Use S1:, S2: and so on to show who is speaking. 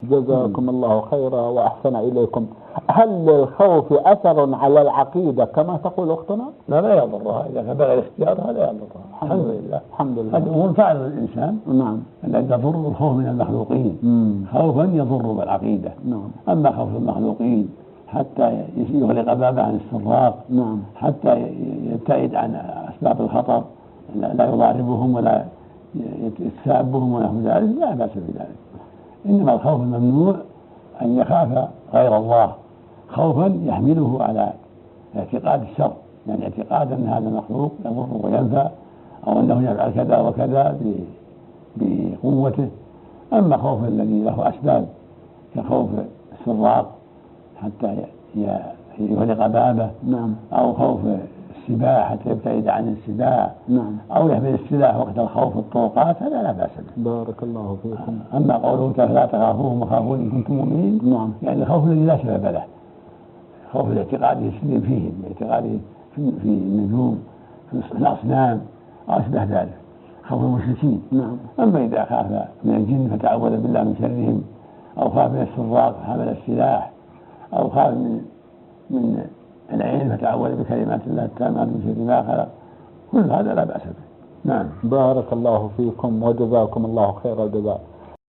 S1: جزاكم الله خيرا وأحسن إليكم. هل للخوف أثر على العقيدة كما تقول أختنا؟
S2: لا يضرها إذا كان بغير اختيارها لا يضرها. الحمد لله.
S1: الحمد لله.
S2: هذا هو فعل الإنسان.
S1: نعم.
S2: الذي يضر الخوف من المخلوقين خوفا يضر بالعقيدة.
S1: نعم.
S2: أما خوف المخلوقين حتى يغلق بابه عن السراق.
S1: نعم.
S2: حتى يبتعد عن أسباب الخطر، لا يضاربهم ولا يتسابهم ونحو ذلك، لا بأس بذلك. إنما الخوف الممنوع أن يخاف غير الله خوفا يحمله على اعتقاد الشر، يعني اعتقاد أن هذا المخلوق يضر وينفع أو أنه يفعل كذا وكذا بقوته. أما خوف الذي له أسباب كخوف السراق حتى يغلق بابه.
S1: نعم.
S2: أو خوف السباع حتى يبتعد عن السباع.
S1: نعم.
S2: أو يحمل السلاح وقت الخوف في الطرقات، هذا لا بأس به.
S1: بارك الله فيكم.
S2: أما قوله فلا تخافوهم وخافون إن كنتم مؤمنين،
S1: نعم.
S2: يعني الخوف الذي لا سبب له، خوف الاعتقاد يسلم فيهم، اعتقاده في النجوم في الأصنام أو أشبه ذلك، خوف المشركين.
S1: نعم.
S2: أما إذا خاف من الجن فتعوذ بالله من شرهم، أو خاف من السراق فحمل السلاح، أو خاف من العين فتعوذ بكلمات الله التامات من شر ما خلق، كل هذا لا بأس به. نعم.
S1: بارك الله فيكم وجزاكم الله خير الجزاء.